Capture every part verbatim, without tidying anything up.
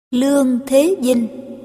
Lương Thế Vinh.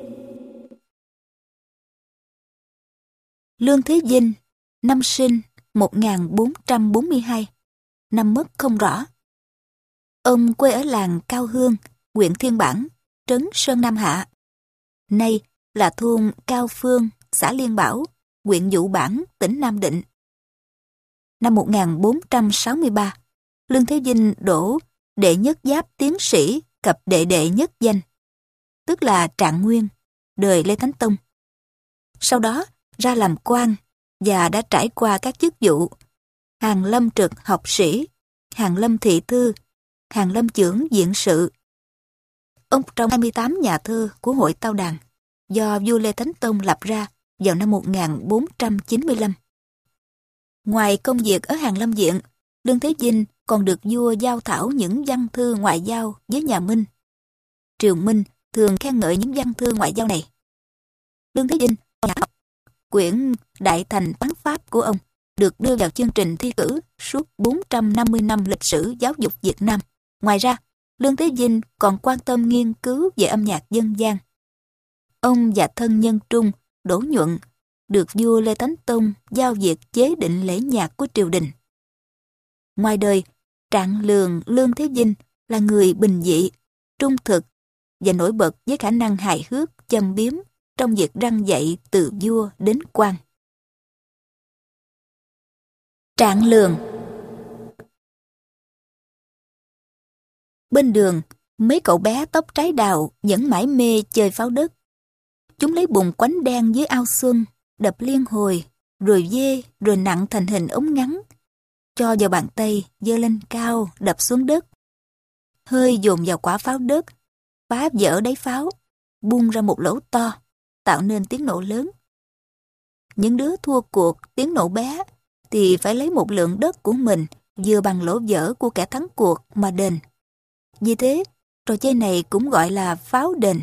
Lương Thế Vinh, năm sinh một nghìn bốn trăm bốn mươi hai, năm mất không rõ. Ông quê ở làng Cao Hương, huyện Thiên Bản, trấn Sơn Nam Hạ. Nay là thôn Cao Phương, xã Liên Bảo, huyện Vũ Bản, tỉnh Nam Định. Năm một nghìn bốn trăm sáu mươi ba, Lương Thế Vinh đỗ đệ nhất giáp tiến sĩ cập đệ đệ nhất danh, tức là Trạng Nguyên, đời Lê Thánh Tông. Sau đó ra làm quan và đã trải qua các chức vụ Hàn Lâm Trực học sĩ, Hàn Lâm thị thư, Hàn Lâm chưởng viện sự. Ông trong hai mươi tám nhà thơ của Hội Tao Đàn do vua Lê Thánh Tông lập ra vào năm một nghìn bốn trăm chín mươi lăm. Ngoài công việc ở Hàn Lâm viện, Lương Thế Vinh còn được vua giao thảo những văn thư ngoại giao với nhà Minh. Triều Minh thường khen ngợi những văn thư ngoại giao này. Lương Thế Vinh học quyển Đại Thành Toán Pháp của ông được đưa vào chương trình thi cử suốt bốn trăm năm mươi năm lịch sử giáo dục Việt Nam. Ngoài ra, Lương Thế Vinh còn quan tâm nghiên cứu về âm nhạc dân gian. Ông và thân nhân Trung, Đỗ Nhuận, được vua Lê Thánh Tông giao việc chế định lễ nhạc của triều đình. Ngoài đời, Trạng Lường Lương Thế Vinh là người bình dị, trung thực và nổi bật với khả năng hài hước, châm biếm trong việc răn dạy từ vua đến quan. Trạng Lường. Bên đường, mấy cậu bé tóc trái đào vẫn mải mê chơi pháo đất. Chúng lấy bùn quánh đen dưới ao xuân, đập liên hồi, rồi dê, rồi nặng thành hình ống ngắn, cho vào bàn tay, giơ lên cao, đập xuống đất. Hơi dồn vào quả pháo đất, phá vỡ đáy pháo, bung ra một lỗ to, tạo nên tiếng nổ lớn. Những đứa thua cuộc tiếng nổ bé thì phải lấy một lượng đất của mình vừa bằng lỗ vỡ của kẻ thắng cuộc mà đền. Vì thế, trò chơi này cũng gọi là pháo đền.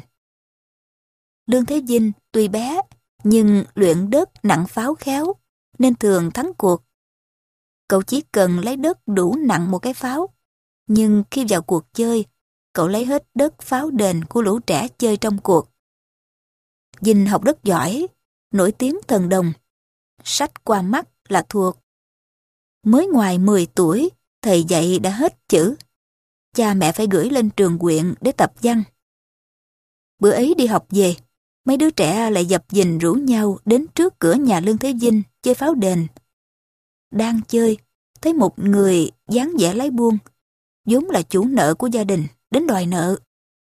Lương Thế Vinh tuy bé, nhưng luyện đất nặng pháo khéo, nên thường thắng cuộc. Cậu chỉ cần lấy đất đủ nặng một cái pháo, nhưng khi vào cuộc chơi, cậu lấy hết đất pháo đền của lũ trẻ chơi trong cuộc. Vinh học rất giỏi, nổi tiếng thần đồng. Sách qua mắt là thuộc. Mới ngoài mười tuổi, thầy dạy đã hết chữ. Cha mẹ phải gửi lên trường huyện để tập văn. Bữa ấy đi học về, mấy đứa trẻ lại dập dình rủ nhau đến trước cửa nhà Lương Thế Vinh chơi pháo đền. Đang chơi, thấy một người dáng vẻ lái buôn, vốn là chủ nợ của gia đình, đến đòi nợ.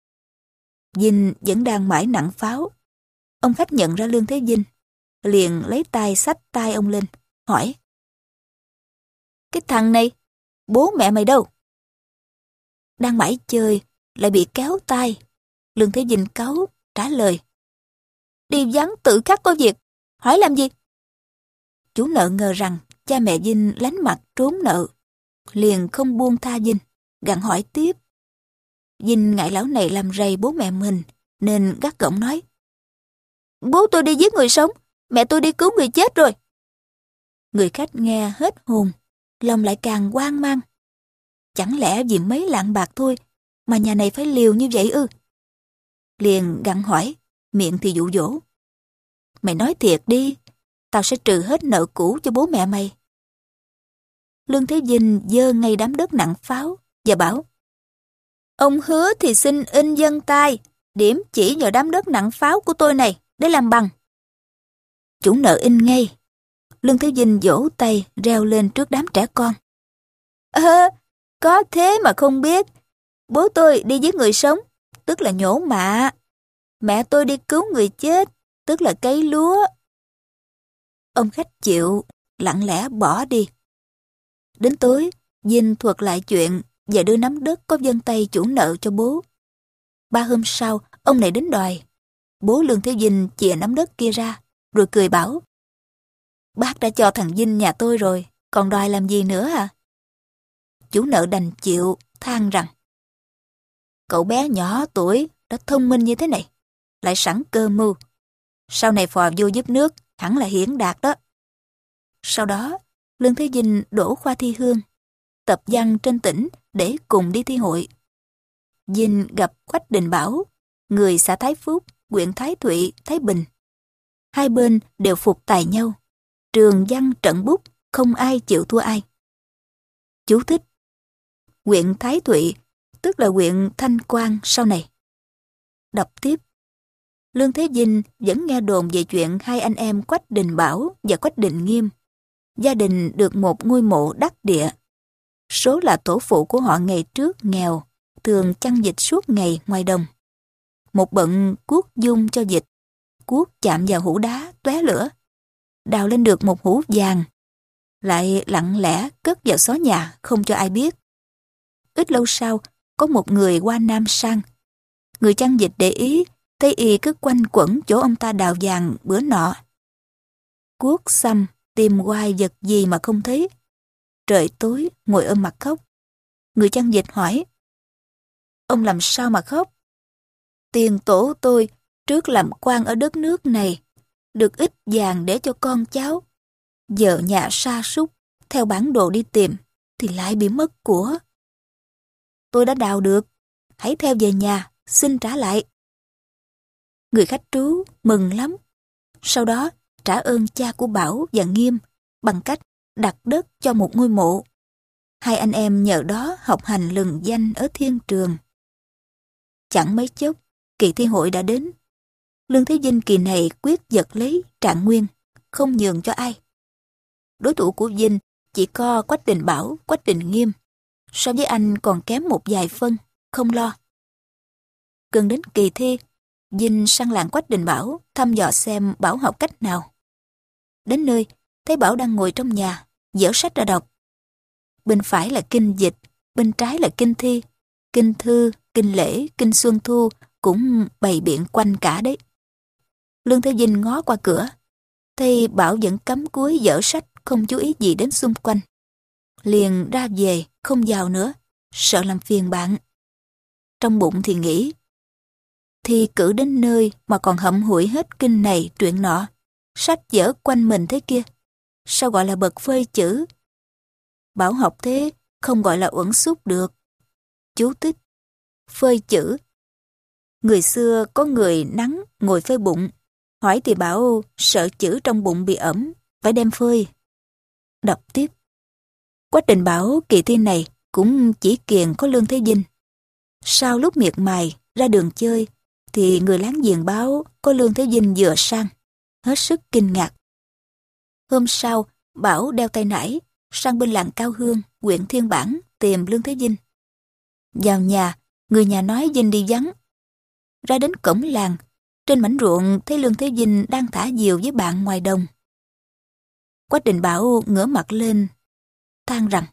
Vinh vẫn đang mãi nặng pháo. Ông khách nhận ra Lương Thế Vinh, liền lấy tay xách tay ông lên, hỏi: "Cái thằng này, bố mẹ mày đâu?" Đang mãi chơi, lại bị kéo tay. Lương Thế Vinh cáu, trả lời: "Đi vắng tự khắc có việc, hỏi làm gì?" Chủ nợ ngờ rằng cha mẹ Vinh lánh mặt trốn nợ, liền không buông tha Vinh, gặng hỏi tiếp. Vinh ngại lão này làm rầy bố mẹ mình, nên gắt gỏng nói: "Bố tôi đi giết người sống, mẹ tôi đi cứu người chết rồi." Người khách nghe hết hồn, lòng lại càng hoang mang. Chẳng lẽ vì mấy lạng bạc thôi mà nhà này phải liều như vậy ư? Liền gặng hỏi, miệng thì dụ dỗ: "Mày nói thiệt đi, tao sẽ trừ hết nợ cũ cho bố mẹ mày." Lương Thế Vinh giơ ngay đám đất nặng pháo và bảo: "Ông hứa thì xin in vân tay, điểm chỉ vào đám đất nặng pháo của tôi này để làm bằng." Chủ nợ in ngay. Lương Thế Vinh vỗ tay reo lên trước đám trẻ con: "Ơ, có thế mà không biết. Bố tôi đi giết người sống, tức là nhổ mạ. Mẹ tôi đi cứu người chết, tức là cấy lúa." Ông khách chịu, lặng lẽ bỏ đi. Đến tối, Vinh thuật lại chuyện và đưa nắm đất có vân tay chủ nợ cho bố. Ba hôm sau, ông này đến đòi. Bố Lương Thế Vinh chìa nắm đất kia ra, rồi cười bảo: "Bác đã cho thằng Vinh nhà tôi rồi, còn đòi làm gì nữa à?" Chủ nợ đành chịu, than rằng: "Cậu bé nhỏ tuổi đã thông minh như thế này, lại sẵn cơ mưu. Sau này phò vua giúp nước hẳn là hiển đạt đó." Sau đó, Lương Thế Vinh đỗ khoa thi hương, tập văn trên tỉnh để cùng đi thi hội. Vinh gặp Quách Đình Bảo, người xã Thái Phúc, huyện Thái Thụy, Thái Bình. Hai bên đều phục tài nhau. Trường văn trận bút, không ai chịu thua ai. Chú thích: huyện Thái Thụy, tức là huyện Thanh Quang sau này. Đọc tiếp. Lương Thế Vinh vẫn nghe đồn về chuyện hai anh em Quách Đình Bảo và Quách Đình Nghiêm. Gia đình được một ngôi mộ đắc địa. Số là tổ phụ của họ ngày trước nghèo, thường chăn vịt suốt ngày ngoài đồng. Một bận cuốc dung cho vịt, cuốc chạm vào hũ đá tóe lửa, đào lên được một hũ vàng, lại lặng lẽ cất vào xó nhà không cho ai biết. Ít lâu sau, có một người qua Nam sang. Người chăn vịt để ý, thấy y cứ quanh quẩn chỗ ông ta đào vàng bữa nọ. Cuốc xăm tìm hoài vật gì mà không thấy. Trời tối ngồi ôm mặt khóc. Người chăn vịt hỏi: ông làm sao mà khóc? Tiền tổ tôi trước làm quan ở đất nước này, được ít vàng để cho con cháu. Giờ nhà sa sút, theo bản đồ đi tìm, thì lại bị mất của. Tôi đã đào được, hãy theo về nhà, xin trả lại. Người khách trú mừng lắm. Sau đó trả ơn cha của Bảo và Nghiêm bằng cách đặt đất cho một ngôi mộ. Hai anh em nhờ đó học hành lừng danh ở thiên trường. Chẳng mấy chốc, kỳ thi hội đã đến. Lương Thế Vinh kỳ này quyết giật lấy Trạng Nguyên, không nhường cho ai. Đối thủ của Vinh chỉ có Quách Đình Bảo, Quách Đình Nghiêm. So với anh còn kém một vài phân, không lo. Gần đến kỳ thi, Vinh sang làng Quách Đình Bảo thăm dò xem Bảo học cách nào. Đến nơi, thấy Bảo đang ngồi trong nhà, dở sách ra đọc. Bên phải là kinh dịch, bên trái là kinh thi, kinh thư, kinh lễ, kinh xuân thu cũng bày biện quanh cả đấy. Lương Thế Vinh ngó qua cửa, thấy Bảo vẫn cắm cúi dở sách, không chú ý gì đến xung quanh. Liền ra về, không vào nữa, sợ làm phiền bạn. Trong bụng thì nghĩ, thi cử đến nơi mà còn hậm hủi hết kinh này truyện nọ, sách dở quanh mình thế kia, sao gọi là bậc phơi chữ? Bảo học thế không gọi là uẩn xúc được. Chú thích: phơi chữ. Người xưa có người nắng ngồi phơi bụng, hỏi thì bảo sợ chữ trong bụng bị ẩm, phải đem phơi. Đọc tiếp. Quách Đình Bảo kỳ thi này cũng chỉ kiền có Lương Thế Vinh. Sau lúc miệt mài ra đường chơi, thì người láng giềng báo có Lương Thế Vinh vừa sang, hết sức kinh ngạc. Hôm sau, Bảo đeo tay nải sang bên làng Cao Hương, huyện Thiên Bản tìm Lương Thế Vinh. Vào nhà, người nhà nói Vinh đi vắng. Ra đến cổng làng, trên mảnh ruộng thấy Lương Thế Vinh đang thả diều với bạn ngoài đồng. Quách Đình Bảo ngửa mặt lên, than rằng: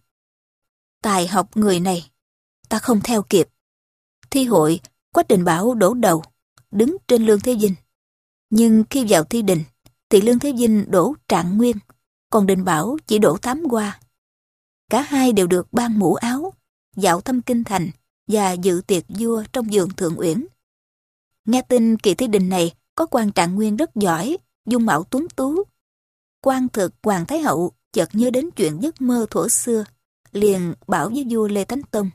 tài học người này, ta không theo kịp. Thi hội, Quách Đình Bảo đổ đầu, đứng trên Lương Thế Vinh. Nhưng khi vào thi đình, thì Lương Thế Vinh đổ Trạng Nguyên, còn Đình Bảo chỉ đổ Tám Hoa. Cả hai đều được ban mũ áo, dạo thăm kinh thành và dự tiệc vua trong vườn Thượng Uyển. Nghe tin kỳ thi đình này có quan Trạng Nguyên rất giỏi, dung mạo tuấn tú. Quan thực Hoàng Thái Hậu chợt nhớ đến chuyện giấc mơ thuở xưa, liền bảo với vua Lê Thánh Tông: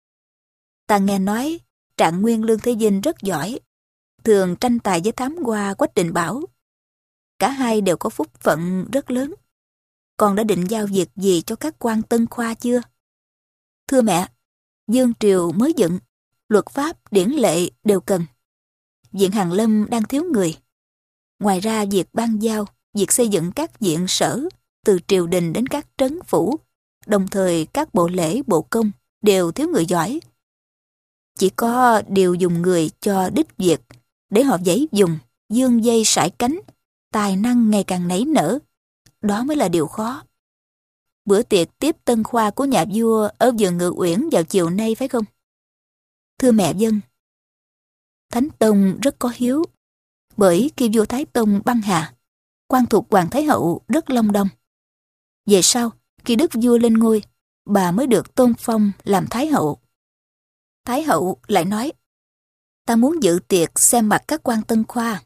ta nghe nói Trạng Nguyên Lương Thế Vinh rất giỏi, thường tranh tài với Thám Hoa Quách Đình Bảo. Cả hai đều có phúc phận rất lớn. Con đã định giao việc gì cho các quan tân khoa chưa? Thưa mẹ, Dương Triều mới dựng, luật pháp, điển lệ đều cần. Viện Hàn Lâm đang thiếu người. Ngoài ra việc ban giao, việc xây dựng các viện sở, từ triều đình đến các trấn phủ, đồng thời các bộ lễ, bộ công đều thiếu người giỏi. Chỉ có điều dùng người cho đích việc, để họ dễ dùng, dương dây sải cánh, tài năng ngày càng nảy nở. Đó mới là điều khó. Bữa tiệc tiếp tân khoa của nhà vua ở vườn Ngự Uyển vào chiều nay phải không? Thưa mẹ vâng. Thánh Tông rất có hiếu, bởi khi vua Thái Tông băng hà, quan thuộc Hoàng Thái Hậu rất long đong. Về sau, khi đức vua lên ngôi, bà mới được tôn phong làm Thái Hậu. Thái Hậu lại nói: ta muốn dự tiệc xem mặt các quan tân khoa.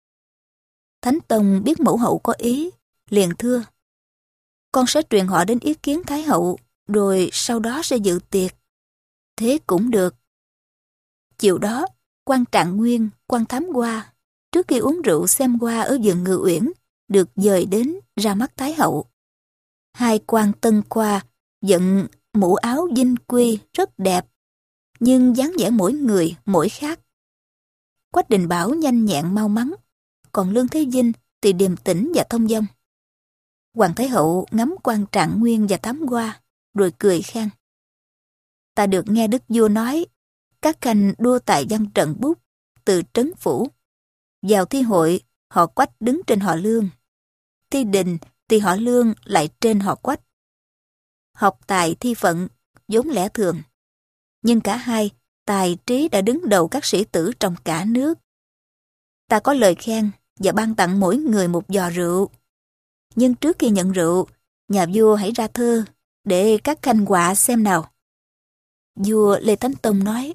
Thánh Tông biết mẫu hậu có ý, liền thưa: con sẽ truyền họ đến ý kiến Thái Hậu, rồi sau đó sẽ dự tiệc. Thế cũng được. Chiều đó, Quan Trạng Nguyên, quan thám hoa, trước khi uống rượu xem hoa ở vườn Ngự Uyển, được dời đến ra mắt Thái hậu. Hai quan tân khoa giận mũ áo dinh quy rất đẹp, nhưng dáng vẻ mỗi người mỗi khác. Quách Đình Bảo nhanh nhẹn mau mắn, còn Lương Thế Vinh thì điềm tĩnh và thông dong. Hoàng Thái hậu ngắm Quan Trạng Nguyên và thám hoa, rồi cười khen. Ta được nghe đức vua nói, các khanh đua tài văn trận bút từ trấn phủ. Vào thi hội, họ Quách đứng trên họ Lương. Thi đình thì họ Lương lại trên họ Quách. Học tài thi phận, vốn lẽ thường. Nhưng cả hai, tài trí đã đứng đầu các sĩ tử trong cả nước. Ta có lời khen và ban tặng mỗi người một giò rượu. Nhưng trước khi nhận rượu, nhà vua hãy ra thơ để các khanh họa xem nào. Vua Lê Thánh Tông nói: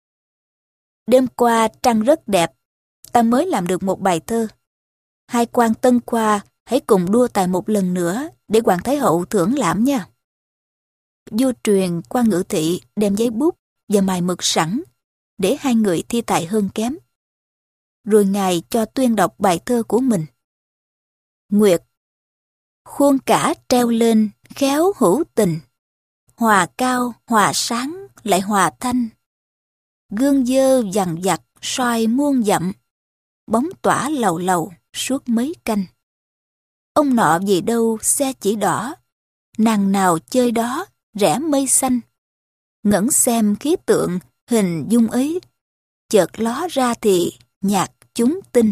Đêm qua trăng rất đẹp, ta mới làm được một bài thơ. Hai quan tân khoa hãy cùng đua tài một lần nữa để Hoàng Thái hậu thưởng lãm nha. Vua truyền quan Ngự Thị đem giấy bút và mài mực sẵn để hai người thi tài hơn kém. Rồi ngài cho tuyên đọc bài thơ của mình. Nguyệt: Khuôn cả treo lên khéo hữu tình, hòa cao hòa sáng lại hòa thanh. Gương dơ dằn vặt soi muôn dặm, bóng tỏa lầu lầu suốt mấy canh. Ông nọ vì đâu xe chỉ đỏ, nàng nào chơi đó rẽ mây xanh. Ngẩng xem khí tượng hình dung ấy, chợt ló ra thì nhạc chúng tinh.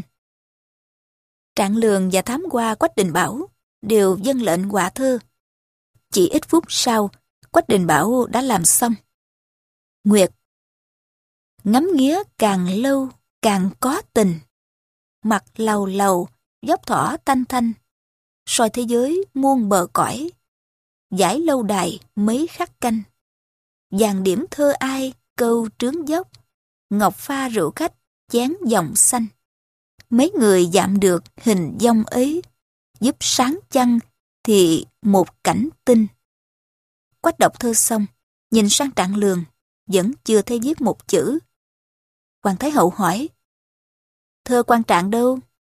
Trạng Lường và thám hoa Quách Đình Bảo đều vâng lệnh họa thơ. Chỉ ít phút sau, Quách Đình Bảo đã làm xong. Nguyệt: Ngắm nghía càng lâu càng có tình, mặt lầu lầu dốc thỏ thanh thanh, soi thế giới muôn bờ cõi, giải lâu đài mấy khắc canh. Vàng điểm thơ ai câu trướng dốc, ngọc pha rượu khách chén dòng xanh. Mấy người dạm được hình dong ấy, giúp sáng chăng thì một cảnh tinh. Quách đọc thơ xong, nhìn sang Trạng Lường, vẫn chưa thấy viết một chữ. Hoàng Thái hậu hỏi: Thơ Quan Trạng đâu?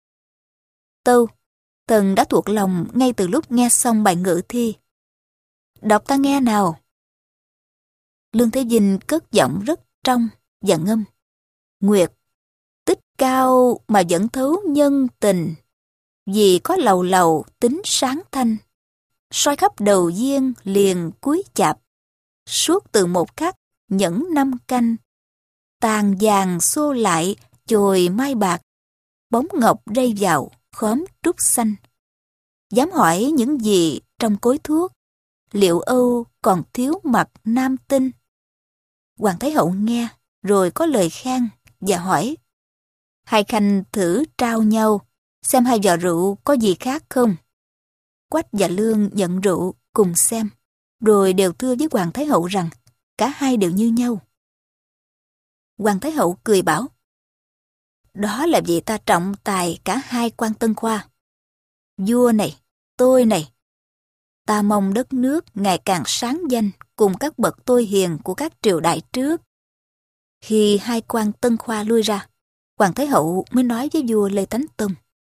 Tâu: Thần đã thuộc lòng ngay từ lúc nghe xong bài ngự thi. Đọc ta nghe nào. Lương Thế Vinh cất giọng rất trong và ngâm. Nguyệt: Tích cao mà vẫn thấu nhân tình, vì có lầu lầu tính sáng thanh. Soi khắp đầu duyên liền cuối chạp, suốt từ một khắc nhẫn năm canh. Tàn vàng xô lại chồi mai bạc, bóng ngọc rây vào khóm trúc xanh. Dám hỏi những gì trong cối thuốc, liệu Âu còn thiếu mặt nam tinh? Hoàng Thái hậu nghe rồi có lời khen và hỏi: Hai khanh thử trao nhau, xem hai giò rượu có gì khác không? Quách và Lương nhận rượu cùng xem, rồi đều thưa với Hoàng Thái hậu rằng cả hai đều như nhau. Hoàng Thái hậu cười bảo: Đó là vì ta trọng tài cả hai quan tân khoa. Vua này, tôi này, ta mong đất nước ngày càng sáng danh cùng các bậc tôi hiền của các triều đại trước. Khi hai quan tân khoa lui ra, Hoàng Thái hậu mới nói với vua Lê Thánh Tông: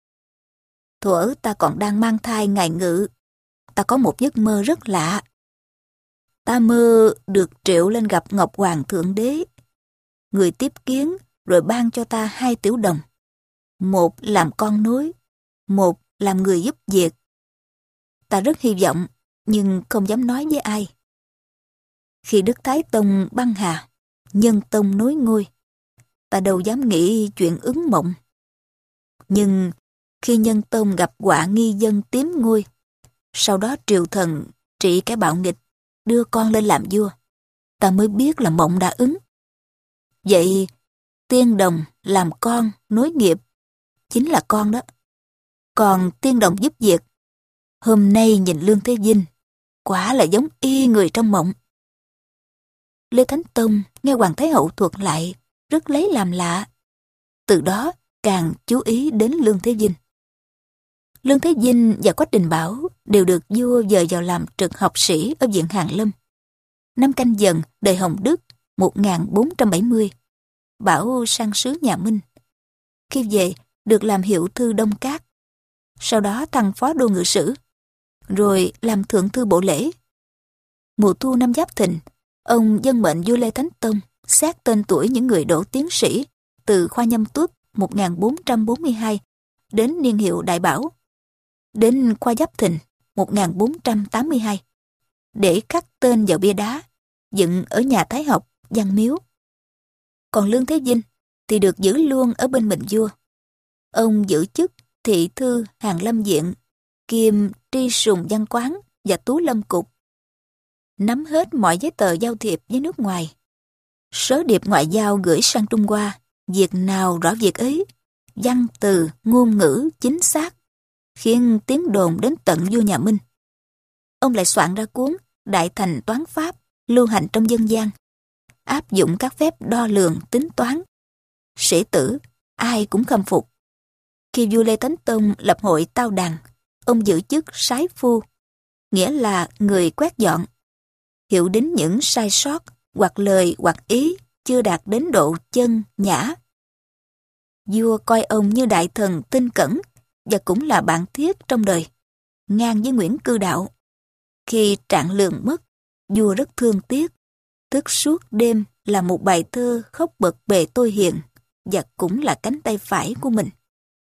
Thuở ta còn đang mang thai ngài Ngự, ta có một giấc mơ rất lạ. Ta mơ được triệu lên gặp Ngọc Hoàng Thượng Đế. Người tiếp kiến rồi ban cho ta hai tiểu đồng. Một làm con nối, một làm người giúp việc. Ta rất hy vọng, nhưng không dám nói với ai. Khi Đức Thái Tông băng hà, Nhân Tông nối ngôi, ta đâu dám nghĩ chuyện ứng mộng. Nhưng khi Nhân Tông gặp họa nghi dân tiếm ngôi, sau đó triều thần trị cái bạo nghịch, đưa con lên làm vua, ta mới biết là mộng đã ứng. Vậy tiên đồng làm con nối nghiệp chính là con đó. Còn tiên đồng giúp việc, hôm nay nhìn Lương Thế Vinh, quả là giống y người trong mộng. Lê Thánh Tông nghe Hoàng Thái hậu thuật lại, rất lấy làm lạ. Từ đó càng chú ý đến Lương Thế Vinh. Lương Thế Vinh và Quách Đình Bảo đều được vua dời vào làm trực học sĩ ở Viện Hàn Lâm. Năm Canh Dần đời Hồng Đức một nghìn bốn trăm bảy mươi, bảo sang sứ nhà Minh. Khi về, được làm hiệu thư Đông Các. Sau đó thăng phó đô ngự sử, rồi làm thượng thư bộ lễ. Mùa thu năm Giáp Thìn, ông dâng mệnh vua Lê Thánh Tông xét tên tuổi những người đỗ tiến sĩ từ khoa Nhâm Tuất một nghìn bốn trăm bốn mươi hai đến niên hiệu Đại Bảo, đến khoa Giáp Thìn một nghìn bốn trăm tám mươi hai, để khắc tên vào bia đá dựng ở nhà Thái học, Văn Miếu. Còn Lương Thế Vinh thì được giữ luôn ở bên mình vua. Ông giữ chức thị thư Hàn Lâm Viện, kiêm tri sùng văn quán và tú lâm cục, nắm hết mọi giấy tờ giao thiệp với nước ngoài. Sớ điệp ngoại giao gửi sang Trung Hoa, việc nào rõ việc ấy, văn từ, ngôn ngữ chính xác, khiến tiếng đồn đến tận vua nhà Minh. Ông lại soạn ra cuốn Đại Thành Toán Pháp, lưu hành trong dân gian, áp dụng các phép đo lường tính toán. Sĩ tử ai cũng khâm phục. Khi vua Lê Thánh Tông lập hội tao đàn, ông giữ chức sái phu, nghĩa là người quét dọn, hiệu đính những sai sót hoặc lời hoặc ý chưa đạt đến độ chân nhã. Vua coi ông như đại thần tinh cẩn và cũng là bạn thiết trong đời, ngang với Nguyễn Cư Đạo. Khi Trạng Lường mất, vua rất thương tiếc, thức suốt đêm là một bài thơ khóc bật bề tôi hiền, và cũng là cánh tay phải của mình.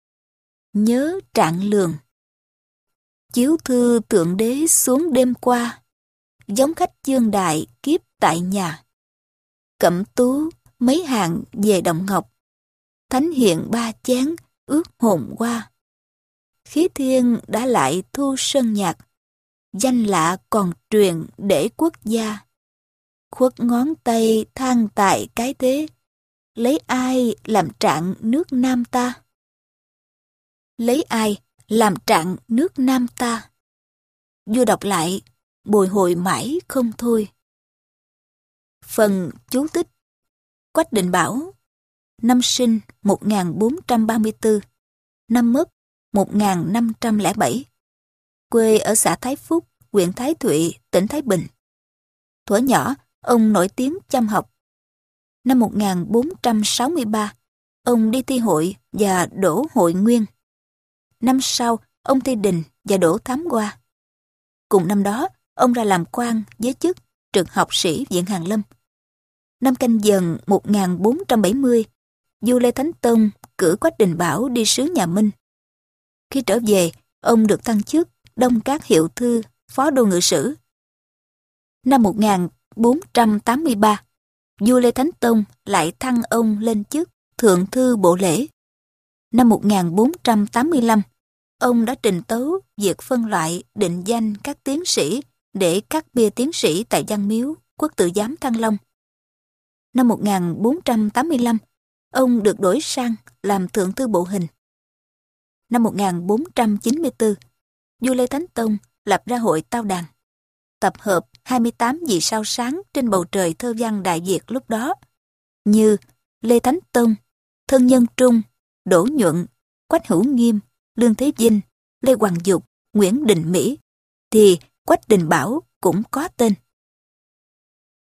Nhớ Trạng Lường. Chiếu thư Thượng Đế xuống đêm qua, giống khách chương đại kiếp tại nhà. Cẩm tú mấy hàng về Động Ngọc, thánh hiện ba chén ước hồn qua. Khí thiên đã lại thu sơn nhạc, danh lạ còn truyền để quốc gia. Khuất ngón tay than tại cái thế, lấy ai làm trạng nước Nam ta? Lấy ai làm trạng nước Nam ta? Vua đọc lại, bồi hồi mãi không thôi. Phần chú thích. Quách Định Bảo, năm sinh một nghìn bốn trăm ba mươi tư, năm mất một nghìn năm trăm lẻ bảy, quê ở xã Thái Phúc, huyện Thái Thụy, tỉnh Thái Bình. Thuở nhỏ, ông nổi tiếng chăm học. Năm một nghìn bốn trăm sáu mươi ba, ông đi thi hội và đỗ hội nguyên. Năm sau, ông thi đình và đỗ thám hoa. Cùng năm đó, ông ra làm quan với chức trực học sĩ Viện Hàn Lâm. Năm Canh Dần một nghìn bốn trăm bảy mươi, vua Lê Thánh Tông cử Quách Định Bảo đi sứ nhà Minh. Khi trở về, ông được thăng chức Đông Các hiệu thư, phó đô ngự sử. Năm một nghìn bốn trăm tám mươi ba, vua Lê Thánh Tông lại thăng ông lên chức thượng thư bộ lễ. Năm một nghìn bốn trăm tám mươi lăm, ông đã trình tấu việc phân loại định danh các tiến sĩ để cắt bia tiến sĩ tại Văn Miếu, Quốc Tử Giám Thăng Long. Năm một nghìn bốn trăm tám mươi lăm, ông được đổi sang làm thượng thư bộ hình. Năm một nghìn bốn trăm chín mươi tư, vua Lê Thánh Tông lập ra hội tao đàn, tập hợp hai mươi tám vì sao sáng trên bầu trời thơ văn Đại Việt lúc đó, như Lê Thánh Tông, Thân Nhân Trung, Đỗ Nhuận, Quách Hữu Nghiêm, Lương Thế Vinh, Lê Hoàng Dục, Nguyễn Đình Mỹ, thì Quách Định Bảo cũng có tên.